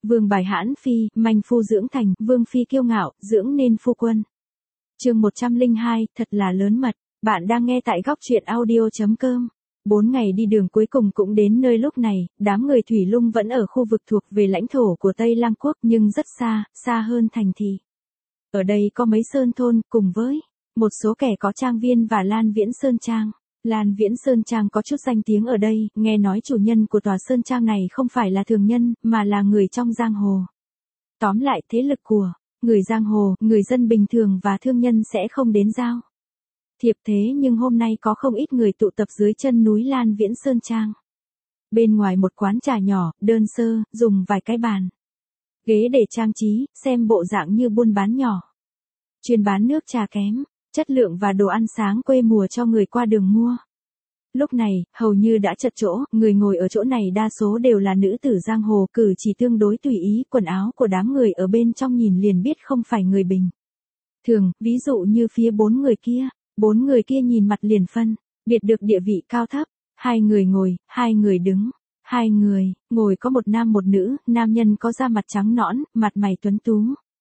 Vương bài hãn phi, manh phu dưỡng thành, vương phi kiêu ngạo, dưỡng nên phu quân. Chương 102, thật là lớn mật. Bạn đang nghe tại góc truyện audio.com. 4 ngày đi đường cuối cùng cũng đến nơi lúc này, đám người Thủy Lung vẫn ở khu vực thuộc về lãnh thổ của Tây Lang Quốc nhưng rất xa, xa hơn thành thị. Ở đây có mấy sơn thôn cùng với một số kẻ có trang viên và Lan Viễn Sơn Trang. Lan Viễn Sơn Trang có chút danh tiếng ở đây, nghe nói chủ nhân của tòa Sơn Trang này không phải là thường nhân, mà là người trong giang hồ. Tóm lại thế lực của người giang hồ, người dân bình thường và thương nhân sẽ không đến giao thiệp thế nhưng hôm nay có không ít người tụ tập dưới chân núi Lan Viễn Sơn Trang. Bên ngoài một quán trà nhỏ, đơn sơ, dùng vài cái bàn ghế để trang trí, xem bộ dạng như buôn bán nhỏ. Chuyên bán nước trà kém, chất lượng và đồ ăn sáng quê mùa cho người qua đường mua. Lúc này, hầu như đã chật chỗ, người ngồi ở chỗ này đa số đều là nữ tử giang hồ, cử chỉ tương đối tùy ý, quần áo của đám người ở bên trong nhìn liền biết không phải người bình thường, ví dụ như phía bốn người kia nhìn mặt liền phân biệt được địa vị cao thấp. Hai người ngồi, hai người đứng. Hai người ngồi có một nam một nữ, nam nhân có da mặt trắng nõn, mặt mày tuấn tú.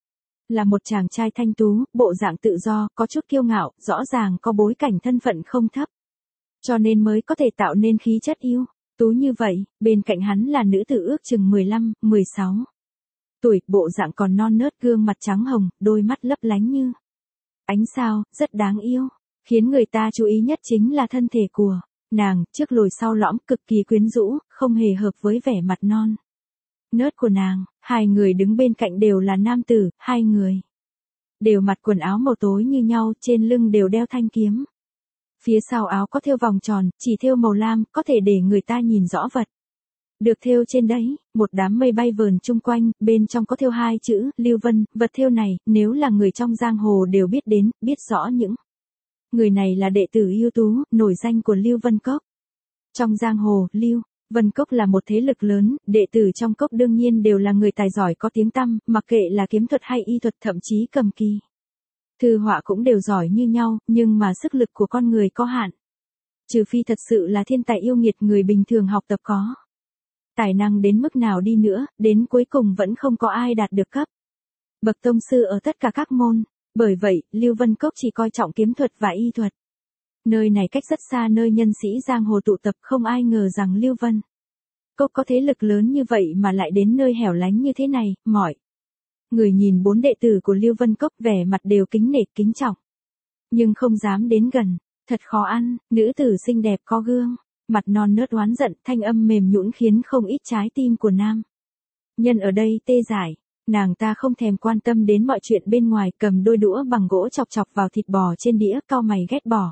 Là một chàng trai thanh tú, bộ dạng tự do, có chút kiêu ngạo, rõ ràng có bối cảnh thân phận không thấp. Cho nên mới có thể tạo nên khí chất yêu tú như vậy. Bên cạnh hắn là nữ tử ước chừng 15, 16 tuổi, bộ dạng còn non nớt, gương mặt trắng hồng, đôi mắt lấp lánh như ánh sao, rất đáng yêu. Khiến người ta chú ý nhất chính là thân thể của nàng, trước lồi sau lõm, cực kỳ quyến rũ, không hề hợp với vẻ mặt non nớt của nàng. Hai người đứng bên cạnh đều là nam tử, hai người đều mặc quần áo màu tối như nhau, trên lưng đều đeo thanh kiếm. Phía sau áo có thêu vòng tròn, chỉ thêu màu lam, có thể để người ta nhìn rõ vật được thêu trên đấy. Một đám mây bay vờn chung quanh, bên trong có thêu hai chữ Lưu Vân. Vật thêu này, nếu là người trong giang hồ đều biết đến, biết rõ những người này là đệ tử ưu tú, nổi danh của Lưu Vân Cốc. Trong giang hồ, Lưu Vân Cốc là một thế lực lớn, đệ tử trong cốc đương nhiên đều là người tài giỏi có tiếng tăm, mặc kệ là kiếm thuật hay y thuật, thậm chí cầm kỳ thư họa cũng đều giỏi như nhau, nhưng mà sức lực của con người có hạn. Trừ phi thật sự là thiên tài yêu nghiệt, người bình thường học tập có tài năng đến mức nào đi nữa, đến cuối cùng vẫn không có ai đạt được cấp bậc tông sư ở tất cả các môn. Bởi vậy, Lưu Vân Cốc chỉ coi trọng kiếm thuật và y thuật. Nơi này cách rất xa nơi nhân sĩ giang hồ tụ tập, không ai ngờ rằng Lưu Vân Cốc có thế lực lớn như vậy mà lại đến nơi hẻo lánh như thế này. Mọi người nhìn bốn đệ tử của Lưu Vân Cốc vẻ mặt đều kính nể kính trọng, nhưng không dám đến gần, thật khó ăn. Nữ tử xinh đẹp có gương mặt non nớt oán giận, thanh âm mềm nhũn khiến không ít trái tim của nam nhân ở đây tê dại. Nàng ta không thèm quan tâm đến mọi chuyện bên ngoài, cầm đôi đũa bằng gỗ chọc chọc vào thịt bò trên đĩa, cau mày ghét bỏ.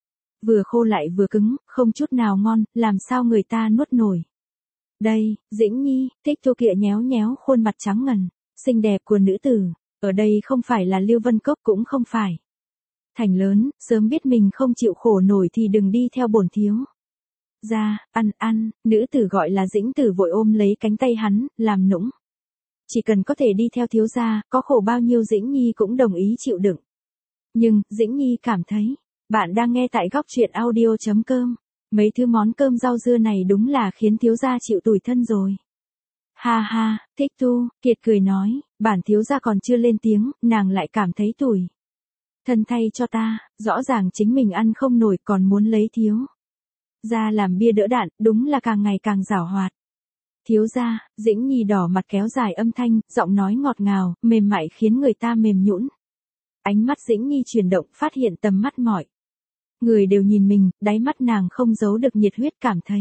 Vừa khô lại vừa cứng, không chút nào ngon, làm sao người ta nuốt nổi. Đây, Dĩnh Nhi, Thích Thu Kiệt nhéo nhéo khuôn mặt trắng ngần, xinh đẹp của nữ tử. Ở đây không phải là Lưu Vân Cốc, cũng không phải thành lớn, sớm biết mình không chịu khổ nổi thì đừng đi theo bổn thiếu gia. Ăn, nữ tử gọi là Dĩnh Tử vội ôm lấy cánh tay hắn, làm nũng. Chỉ cần có thể đi theo thiếu gia, có khổ bao nhiêu Dĩnh Nhi cũng đồng ý chịu đựng. Nhưng, Dĩnh Nhi cảm thấy, bạn đang nghe tại góc truyện audio.com. Mấy thứ món cơm rau dưa này đúng là khiến thiếu gia chịu tủi thân rồi. Ha ha, Thích Thu Kiệt cười nói, bản thiếu gia còn chưa lên tiếng, nàng lại cảm thấy tủi thân thay cho ta, rõ ràng chính mình ăn không nổi còn muốn lấy thiếu gia làm bia đỡ đạn, đúng là càng ngày càng giảo hoạt. Thiếu gia, Dĩnh Nhi đỏ mặt kéo dài âm thanh, giọng nói ngọt ngào, mềm mại khiến người ta mềm nhũn. Ánh mắt Dĩnh Nhi chuyển động, phát hiện tầm mắt mọi người đều nhìn mình, đáy mắt nàng không giấu được nhiệt huyết, cảm thấy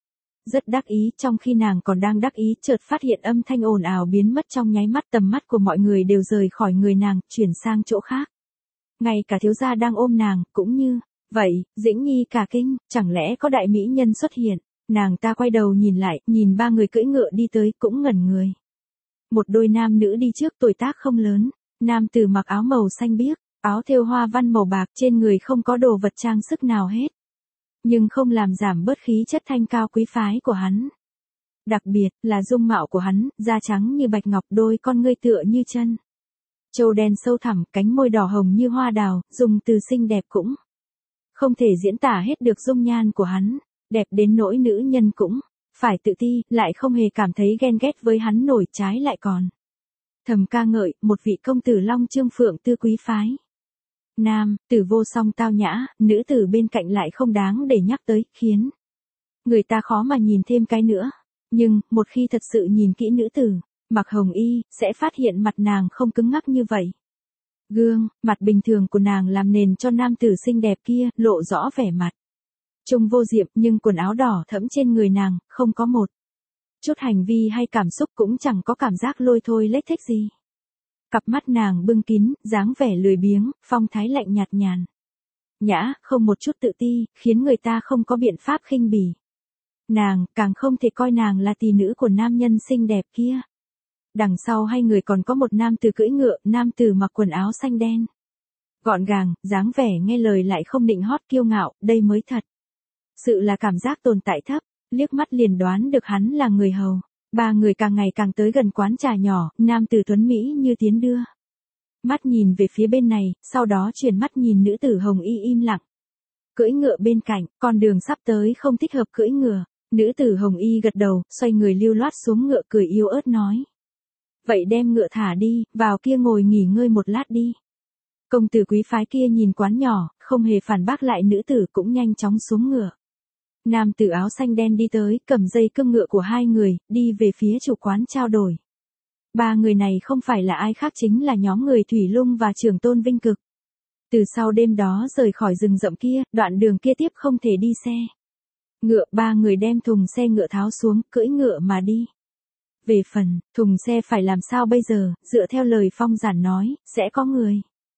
rất đắc ý. Trong khi nàng còn đang đắc ý, chợt phát hiện âm thanh ồn ào biến mất trong nháy mắt, tầm mắt của mọi người đều rời khỏi người nàng, chuyển sang chỗ khác. Ngay cả thiếu gia đang ôm nàng, cũng như vậy. Dĩnh Nhi cả kinh, chẳng lẽ có đại mỹ nhân xuất hiện. Nàng ta quay đầu nhìn lại, nhìn ba người cưỡi ngựa đi tới, cũng ngẩn người. Một đôi nam nữ đi trước, tuổi tác không lớn. Nam tử mặc áo màu xanh biếc, áo thêu hoa văn màu bạc, trên người không có đồ vật trang sức nào hết. Nhưng không làm giảm bớt khí chất thanh cao quý phái của hắn. Đặc biệt là dung mạo của hắn, da trắng như bạch ngọc, đôi con ngươi tựa như chân châu đen sâu thẳm, cánh môi đỏ hồng như hoa đào, dùng từ xinh đẹp cũng không thể diễn tả hết được dung nhan của hắn. Đẹp đến nỗi nữ nhân cũng phải tự ti, lại không hề cảm thấy ghen ghét với hắn, nổi trái lại còn thầm ca ngợi, một vị công tử long trương phượng tư quý phái. Nam, tử vô song tao nhã, nữ tử bên cạnh lại không đáng để nhắc tới, khiến người ta khó mà nhìn thêm cái nữa. Nhưng, một khi thật sự nhìn kỹ nữ tử, mặc hồng y, sẽ phát hiện mặt nàng không cứng ngắc như vậy. Gương, mặt bình thường của nàng làm nền cho nam tử xinh đẹp kia, lộ rõ vẻ mặt trông vô diệm, nhưng quần áo đỏ thẫm trên người nàng, không có một chút hành vi hay cảm xúc, cũng chẳng có cảm giác lôi thôi lếch thếch gì. Cặp mắt nàng bưng kín, dáng vẻ lười biếng, phong thái lạnh nhạt nhàn nhã, không một chút tự ti, khiến người ta không có biện pháp khinh bỉ nàng, càng không thể coi nàng là tỷ nữ của nam nhân xinh đẹp kia. Đằng sau hai người còn có một nam tử cưỡi ngựa, nam tử mặc quần áo xanh đen gọn gàng, dáng vẻ nghe lời lại không nịnh hót kiêu ngạo, đây mới thật sự là cảm giác tồn tại thấp. Liếc mắt liền đoán được hắn là người hầu. Ba người càng ngày càng tới gần quán trà nhỏ, nam tử tuấn mỹ như tiến đưa mắt nhìn về phía bên này, sau đó chuyển mắt nhìn nữ tử hồng y im lặng cưỡi ngựa bên cạnh, con đường sắp tới không thích hợp cưỡi ngựa. Nữ tử hồng y gật đầu, xoay người lưu loát xuống ngựa, cười yếu ớt nói: vậy đem ngựa thả đi, vào kia ngồi nghỉ ngơi một lát đi. Công tử quý phái kia nhìn quán nhỏ, không hề phản bác lại, nữ tử cũng nhanh chóng xuống ngựa. Nam tử áo xanh đen đi tới, cầm dây cương ngựa của hai người, đi về phía chủ quán trao đổi. Ba người này không phải là ai khác, chính là nhóm người Thủy Lung và Trường Tôn Vinh Cực. Từ sau đêm đó rời khỏi rừng rậm kia, đoạn đường kia tiếp không thể đi xe ngựa, ba người đem thùng xe ngựa tháo xuống, cưỡi ngựa mà đi. Về phần, thùng xe phải làm sao bây giờ, dựa theo lời Phong Giản nói, sẽ có người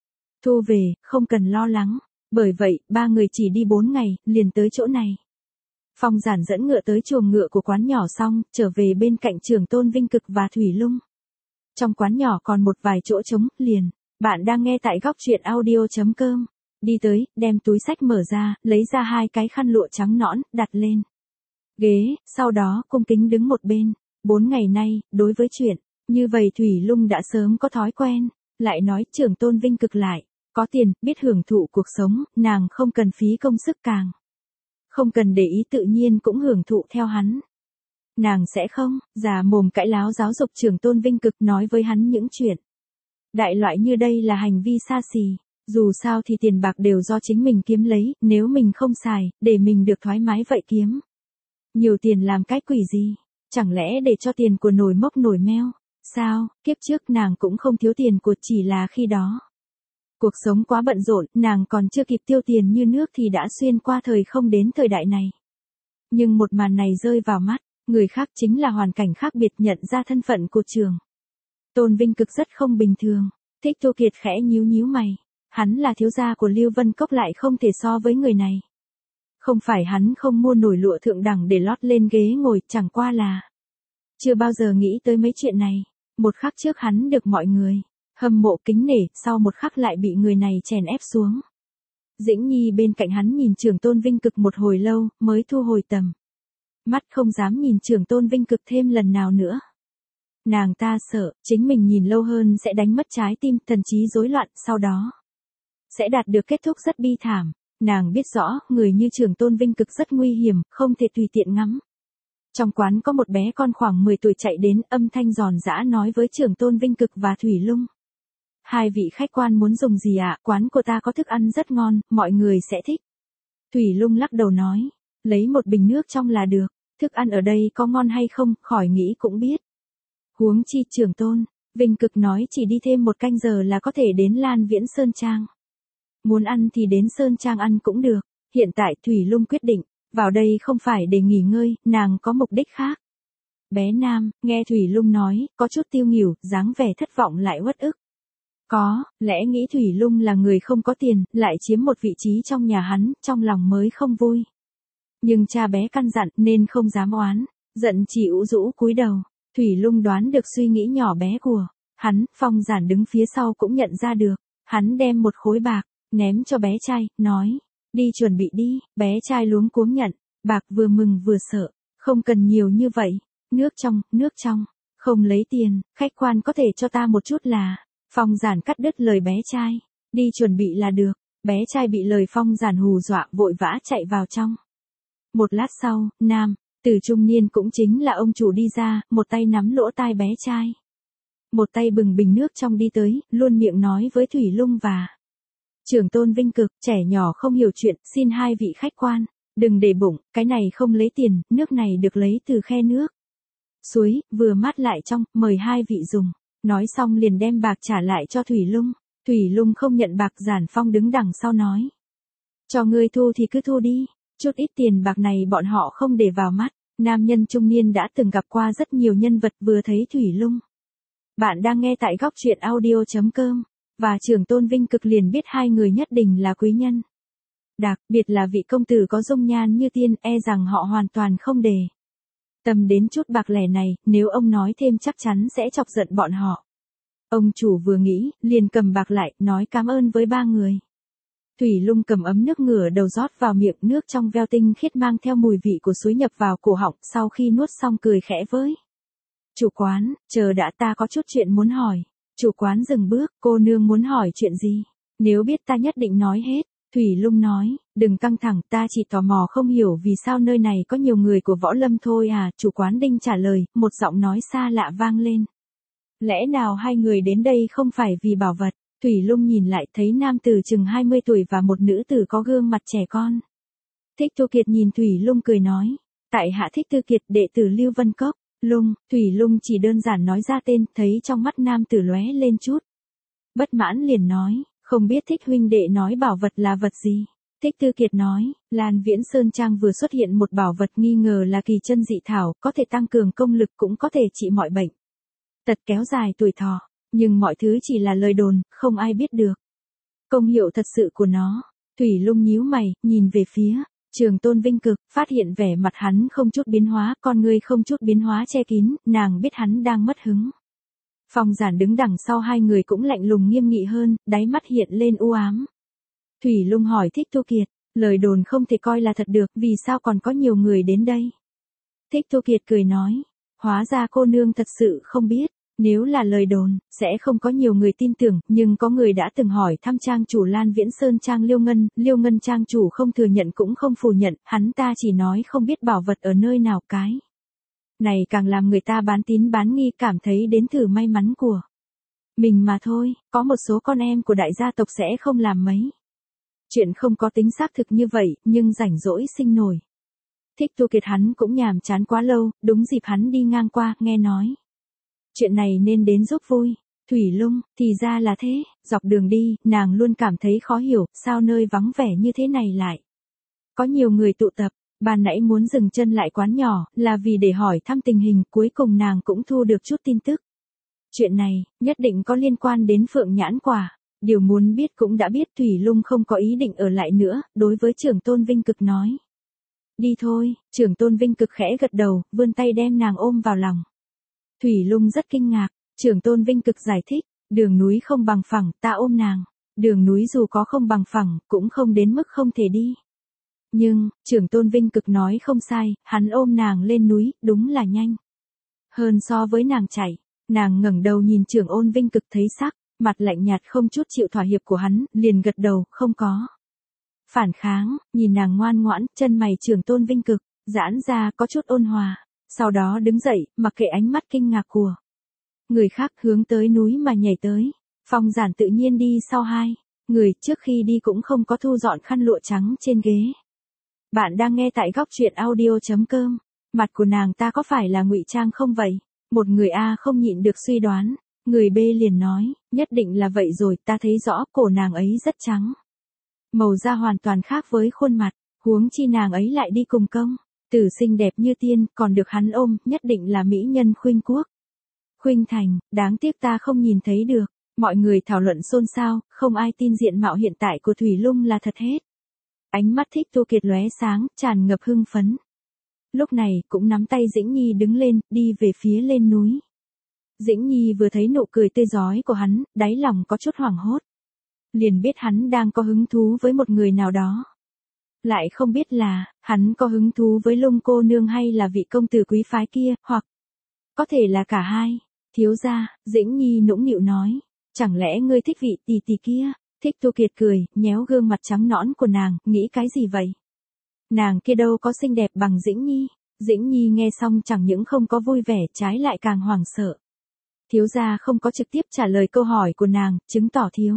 thu về, không cần lo lắng. Bởi vậy, ba người chỉ đi 4 ngày, liền tới chỗ này. Phong Giản dẫn ngựa tới chuồng ngựa của quán nhỏ xong, trở về bên cạnh Trường Tôn Vinh Cực và Thủy Lung. Trong quán nhỏ còn một vài chỗ trống, liền. Bạn đang nghe tại góc truyện audio.com. Đi tới, đem túi xách mở ra, lấy ra 2 cái khăn lụa trắng nõn, đặt lên ghế, sau đó cung kính đứng một bên. 4 ngày nay, đối với chuyện như vậy Thủy Lung đã sớm có thói quen. Lại nói Trường Tôn Vinh Cực lại có tiền, biết hưởng thụ cuộc sống, nàng không cần phí công sức, càng không cần để ý, tự nhiên cũng hưởng thụ theo hắn. Nàng sẽ không già mồm cãi láo giáo dục Trường Tôn Vinh Cực, nói với hắn những chuyện đại loại như đây là hành vi xa xỉ. Dù sao thì tiền bạc đều do chính mình kiếm lấy, nếu mình không xài, để mình được thoải mái vậy kiếm nhiều tiền làm cái quỷ gì? Chẳng lẽ để cho tiền của nồi mốc nồi meo? Sao, kiếp trước nàng cũng không thiếu tiền của, chỉ là khi đó cuộc sống quá bận rộn, nàng còn chưa kịp tiêu tiền như nước thì đã xuyên qua thời không đến thời đại này. Nhưng một màn này rơi vào mắt người khác, chính là hoàn cảnh khác biệt, nhận ra thân phận của Trường Tôn Vinh Cực rất không bình thường. Thích Thu Kiệt khẽ nhíu nhíu mày. Hắn là thiếu gia của Lưu Vân Cốc, lại không thể so với người này. Không phải hắn không mua nổi lụa thượng đẳng để lót lên ghế ngồi, chẳng qua là chưa bao giờ nghĩ tới mấy chuyện này. Một khắc trước hắn được mọi người hâm mộ kính nể, sau một khắc lại bị người này chèn ép xuống. Dĩnh Nhi bên cạnh hắn nhìn Trường Tôn Vinh Cực một hồi lâu, mới thu hồi tầm mắt, không dám nhìn Trường Tôn Vinh Cực thêm lần nào nữa. Nàng ta sợ, chính mình nhìn lâu hơn sẽ đánh mất trái tim, thần trí rối loạn, sau đó sẽ đạt được kết thúc rất bi thảm. Nàng biết rõ, người như Trường Tôn Vinh Cực rất nguy hiểm, không thể tùy tiện ngắm. Trong quán có một bé con khoảng 10 tuổi chạy đến, âm thanh giòn giã nói với Trường Tôn Vinh Cực và Thủy Lung: hai vị khách quan muốn dùng gì ạ? Quán của ta có thức ăn rất ngon, mọi người sẽ thích. Thủy Lung lắc đầu nói: lấy một bình nước trong là được, thức ăn ở đây có ngon hay không, khỏi nghĩ cũng biết. Huống chi Trường Tôn Vinh Cực nói chỉ đi thêm 1 canh giờ là có thể đến Lan Viễn Sơn Trang. Muốn ăn thì đến Sơn Trang ăn cũng được. Hiện tại Thủy Lung quyết định, vào đây không phải để nghỉ ngơi, nàng có mục đích khác. Bé Nam, nghe Thủy Lung nói, có chút tiêu nghỉu, dáng vẻ thất vọng lại uất ức. Có lẽ nghĩ Thủy Lung là người không có tiền, lại chiếm một vị trí trong nhà hắn, trong lòng mới không vui. Nhưng cha bé căn dặn nên không dám oán, giận chỉ ủ rũ cúi đầu. Thủy Lung đoán được suy nghĩ nhỏ bé của hắn, Phong Giản đứng phía sau cũng nhận ra được. Hắn đem 1 khối bạc ném cho bé trai, nói: đi chuẩn bị đi. Bé trai luống cuống nhận bạc, vừa mừng vừa sợ. Không cần nhiều như vậy. Nước trong, không lấy tiền, khách quan có thể cho ta một chút là. Phong Giản cắt đứt lời bé trai. Đi chuẩn bị là được. Bé trai bị lời Phong Giản hù dọa, vội vã chạy vào trong. Một lát sau, Nam Từ trung niên cũng chính là ông chủ đi ra, một tay nắm lỗ tai bé trai. Một tay bừng bình nước trong đi tới, luôn miệng nói với Thủy Lung và Trưởng Tôn Vinh Cực, trẻ nhỏ không hiểu chuyện, xin hai vị khách quan, đừng để bụng, cái này không lấy tiền, nước này được lấy từ khe nước suối, vừa mát lại trong, mời hai vị dùng. Nói xong liền đem bạc trả lại cho Thủy Lung. Thủy Lung không nhận bạc, Giản Phong đứng đằng sau nói. Cho ngươi thu thì cứ thu đi, chút ít tiền bạc này bọn họ không để vào mắt. Nam nhân trung niên đã từng gặp qua rất nhiều nhân vật, vừa thấy Thủy Lung. Bạn đang nghe tại góc truyện audio.com, và Trưởng Tôn Vinh Cực liền biết hai người nhất định là quý nhân. Đặc biệt là vị công tử có dung nhan như tiên, e rằng họ hoàn toàn không để tâm đến chút bạc lẻ này, nếu ông nói thêm chắc chắn sẽ chọc giận bọn họ. Ông chủ vừa nghĩ, liền cầm bạc lại, nói cảm ơn với ba người. Thủy Lung cầm ấm nước ngửa đầu rót vào miệng, nước trong veo tinh khiết mang theo mùi vị của suối nhập vào cổ họng, sau khi nuốt xong cười khẽ với chủ quán, chờ đã, ta có chút chuyện muốn hỏi. Chủ quán dừng bước, cô nương muốn hỏi chuyện gì? Nếu biết ta nhất định nói hết. Thủy Lung nói, đừng căng thẳng, ta chỉ tò mò không hiểu vì sao nơi này có nhiều người của võ lâm thôi à. Chủ quán Đinh trả lời, một giọng nói xa lạ vang lên. Lẽ nào hai người đến đây không phải vì bảo vật? Thủy Lung nhìn lại thấy nam tử chừng 20 tuổi và một nữ tử có gương mặt trẻ con. Thích Tu Kiệt nhìn Thủy Lung cười nói, tại hạ Thích Tu Kiệt, đệ tử Lưu Vân Cốc. Lung, Thủy Lung chỉ đơn giản nói ra tên, thấy trong mắt nam tử lóe lên chút bất mãn, liền nói, không biết Thích huynh đệ nói bảo vật là vật gì? Thích Tư Kiệt nói, Lan Viễn Sơn Trang vừa xuất hiện một bảo vật nghi ngờ là kỳ chân dị thảo, có thể tăng cường công lực cũng có thể trị mọi bệnh tật, kéo dài tuổi thọ, nhưng mọi thứ chỉ là lời đồn, không ai biết được công hiệu thật sự của nó. Thủy Lung nhíu mày, nhìn về phía Trường Tôn Vinh Cực, phát hiện vẻ mặt hắn không chút biến hóa, con ngươi không chút biến hóa che kín, nàng biết hắn đang mất hứng. Phong Giản đứng đằng sau hai người cũng lạnh lùng nghiêm nghị hơn, đáy mắt hiện lên u ám. Thủy Lung hỏi Thích Tu Kiệt, lời đồn không thể coi là thật được, vì sao còn có nhiều người đến đây? Thích Tu Kiệt cười nói, hóa ra cô nương thật sự không biết. Nếu là lời đồn, sẽ không có nhiều người tin tưởng, nhưng có người đã từng hỏi thăm trang chủ Lan Viễn Sơn Trang Liêu Ngân trang chủ không thừa nhận cũng không phủ nhận, hắn ta chỉ nói không biết bảo vật ở nơi nào. Cái này càng làm người ta bán tín bán nghi, cảm thấy đến thử may mắn của mình mà thôi, có một số con em của đại gia tộc sẽ không làm mấy chuyện không có tính xác thực như vậy, nhưng rảnh rỗi sinh nổi. Thích Tu Kiệt hắn cũng nhàm chán quá lâu, đúng dịp hắn đi ngang qua, nghe nói chuyện này nên đến giúp vui. Thủy Lung, thì ra là thế, dọc đường đi, nàng luôn cảm thấy khó hiểu, sao nơi vắng vẻ như thế này lại có nhiều người tụ tập. Ban nãy muốn dừng chân lại quán nhỏ, là vì để hỏi thăm tình hình, cuối cùng nàng cũng thu được chút tin tức. Chuyện này, nhất định có liên quan đến Phượng Nhãn Quả. Điều muốn biết cũng đã biết, Thủy Lung không có ý định ở lại nữa, đối với Trưởng Tôn Vinh Cực nói. Đi thôi. Trưởng Tôn Vinh Cực khẽ gật đầu, vươn tay đem nàng ôm vào lòng. Thủy Lung rất kinh ngạc, Trưởng Tôn Vinh Cực giải thích, đường núi không bằng phẳng, ta ôm nàng. Đường núi dù có không bằng phẳng, cũng không đến mức không thể đi. Nhưng, Trưởng Tôn Vinh Cực nói không sai, hắn ôm nàng lên núi, đúng là nhanh hơn so với nàng chạy. Nàng ngẩng đầu nhìn Trưởng Tôn Vinh Cực thấy sắc mặt lạnh nhạt không chút chịu thỏa hiệp của hắn, liền gật đầu, không có phản kháng. Nhìn nàng ngoan ngoãn, chân mày Trưởng Tôn Vinh Cực giãn ra có chút ôn hòa, sau đó đứng dậy, mặc kệ ánh mắt kinh ngạc của người khác, hướng tới núi mà nhảy tới. Phong Giản tự nhiên đi sau hai người, trước khi đi cũng không có thu dọn khăn lụa trắng trên ghế. Bạn đang nghe tại góc truyện audio.com. Mặt của nàng ta có phải là ngụy trang không vậy? Một người A không nhịn được suy đoán. Người B liền nói, nhất định là vậy rồi, ta thấy rõ cổ nàng ấy rất trắng. Màu da hoàn toàn khác với khuôn mặt, huống chi nàng ấy lại đi cùng công tử xinh đẹp như tiên, còn được hắn ôm, nhất định là mỹ nhân khuynh quốc. Khuynh thành, đáng tiếc ta không nhìn thấy được. Mọi người thảo luận xôn xao, không ai tin diện mạo hiện tại của Thủy Lung là thật hết. Ánh mắt Thích Tu Kiệt lóe sáng, tràn ngập hưng phấn. Lúc này, cũng nắm tay Dĩnh Nhi đứng lên, đi về phía lên núi. Dĩnh Nhi vừa thấy nụ cười tươi rói của hắn, đáy lòng có chút hoảng hốt. Liền biết hắn đang có hứng thú với một người nào đó. Lại không biết là, hắn có hứng thú với Lung cô nương hay là vị công tử quý phái kia, hoặc có thể là cả hai. Thiếu gia, Dĩnh Nhi nũng nịu nói, chẳng lẽ ngươi thích vị tỷ tỷ kia? Thích Tu Kiệt cười, nhéo gương mặt trắng nõn của nàng, nghĩ cái gì vậy? Nàng kia đâu có xinh đẹp bằng Dĩnh Nhi. Dĩnh Nhi nghe xong chẳng những không có vui vẻ, trái lại càng hoảng sợ. Thiếu gia không có trực tiếp trả lời câu hỏi của nàng, chứng tỏ thiếu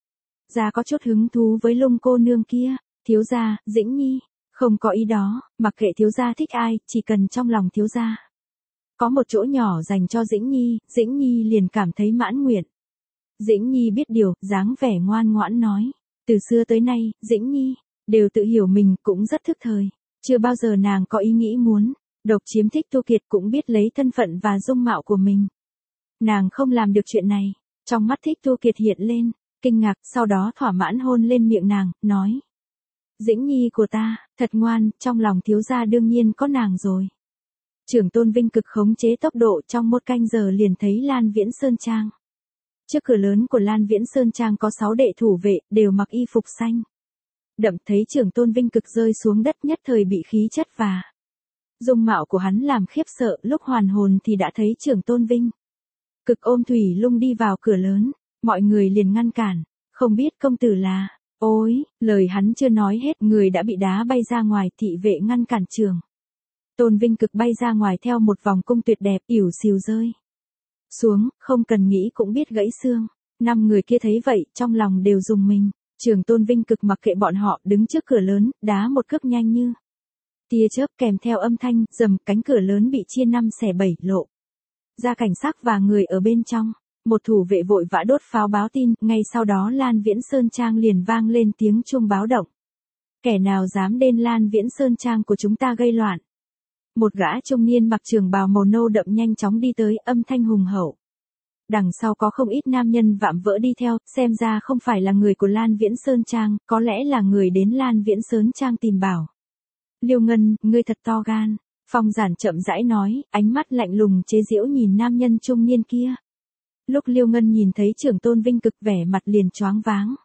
gia có chút hứng thú với Lung cô nương kia. Thiếu gia, Dĩnh Nhi, không có ý đó, mặc kệ thiếu gia thích ai, chỉ cần trong lòng thiếu gia có một chỗ nhỏ dành cho Dĩnh Nhi liền cảm thấy mãn nguyện. Dĩnh Nhi biết điều, dáng vẻ ngoan ngoãn nói. Từ xưa tới nay, Dĩnh Nhi đều tự hiểu mình, cũng rất thức thời. Chưa bao giờ nàng có ý nghĩ muốn độc chiếm Thích Tu Kiệt, cũng biết lấy thân phận và dung mạo của mình. Nàng không làm được chuyện này. Trong mắt Thích Tu Kiệt hiện lên kinh ngạc, sau đó thỏa mãn hôn lên miệng nàng, nói. Dĩnh Nhi của ta, thật ngoan, trong lòng thiếu gia đương nhiên có nàng rồi. Trưởng Tôn Vinh cực khống chế tốc độ, trong 1 canh giờ liền thấy Lan Viễn Sơn Trang. Trước cửa lớn của Lan Viễn Sơn Trang có 6 đệ thủ vệ, đều mặc y phục xanh đậm, thấy Trưởng Tôn Vinh cực rơi xuống đất nhất thời bị khí chất và dung mạo của hắn làm khiếp sợ, lúc hoàn hồn thì đã thấy Trưởng Tôn Vinh cực ôm Thủy Lung đi vào cửa lớn, mọi người liền ngăn cản, không biết công tử là. Ôi, lời hắn chưa nói hết, người đã bị đá bay ra ngoài, thị vệ ngăn cản Trưởng Tôn Vinh cực bay ra ngoài theo một vòng cung tuyệt đẹp, ỉu xìu rơi xuống, không cần nghĩ cũng biết gãy xương. 5 người kia thấy vậy, trong lòng đều rùng mình. Trưởng Tôn Vinh cực mặc kệ bọn họ, đứng trước cửa lớn, đá một cước nhanh như tia chớp, kèm theo âm thanh rầm, cánh cửa lớn bị chia 5 xẻ 7 lộ ra cảnh sát và người ở bên trong. Một thủ vệ vội vã đốt pháo báo tin, ngay sau đó Lan Viễn Sơn Trang liền vang lên tiếng chuông báo động. Kẻ nào dám đến Lan Viễn Sơn Trang của chúng ta gây loạn? Một gã trung niên mặc trường bào màu nâu đậm nhanh chóng đi tới, âm thanh hùng hậu. Đằng sau có không ít nam nhân vạm vỡ đi theo, xem ra không phải là người của Lan Viễn Sơn Trang, có lẽ là người đến Lan Viễn Sơn Trang tìm bảo. Liêu Ngân, ngươi thật to gan. Phong Giản chậm rãi nói, ánh mắt lạnh lùng chế giễu nhìn nam nhân trung niên kia. Lúc Liêu Ngân nhìn thấy Trưởng Tôn Vinh cực, vẻ mặt liền choáng váng.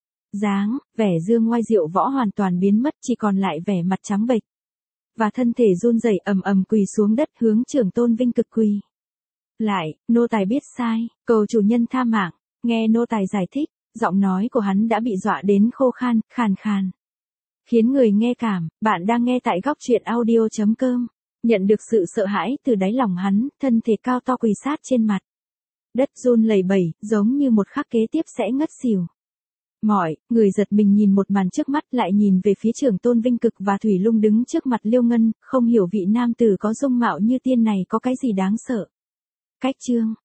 Vẻ dương ngoai diệu võ hoàn toàn biến mất, chỉ còn lại vẻ mặt trắng bệch. Và thân thể run rẩy, ầm ầm quỳ xuống đất, hướng Trưởng Tôn Vinh cực quỳ lại. Nô tài biết sai, cầu chủ nhân tha mạng. Nghe nô tài giải thích, giọng nói của hắn đã bị dọa đến khô khan, khàn khàn, khiến người nghe cảm. Bạn đang nghe tại Góc Truyện Audio.com. Nhận được sự sợ hãi từ đáy lòng hắn, thân thể cao to quỳ sát trên mặt đất, run lẩy bẩy, giống như một khắc kế tiếp sẽ ngất xỉu. Mọi người giật mình nhìn một màn trước mắt, lại nhìn về phía Trưởng Tôn Vinh cực và Thủy Lung đứng trước mặt Liêu Ngân, không hiểu vị nam tử có dung mạo như tiên này có cái gì đáng sợ. Cách chương